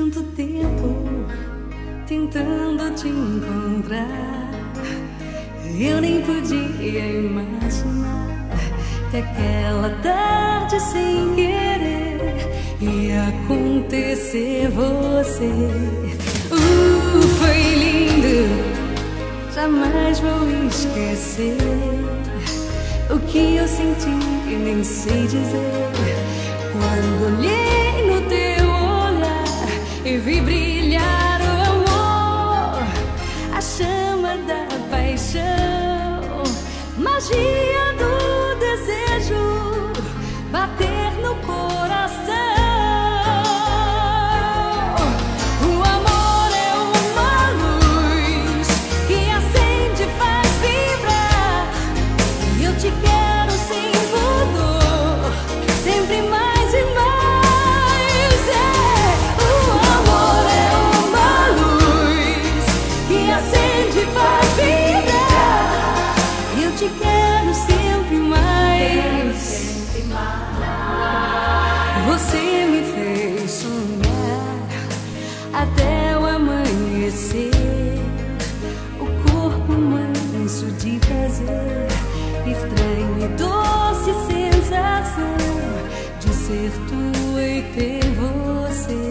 tanto tempo tentando te encontrar. Eu nem podia imaginar que aquela tarde sem querer ia acontecer você. Foi lindo, jamais vou esquecer o que eu senti e nem sei dizer. Quando olhei no teu olhar e vi brilhar o amor, a chama da paixão, magia do desejo bater no coração. O amor é uma luz que acende e faz vibrar, e eu te quero sem pudor, sempre mais e mais. O amor é uma luz que acende e faz vibrar, e eu te quero sempre mais. Você me fez sonhar até o amanhecer, o corpo manso de prazer, estranha e doce sensação de ser tua e ter você.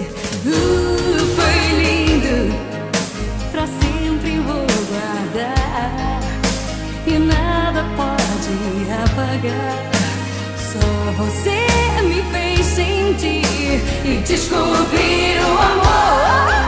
Foi lindo, pra sempre vou guardar, e nada pode apagar. Só você me fez sentir e descobrir o amor.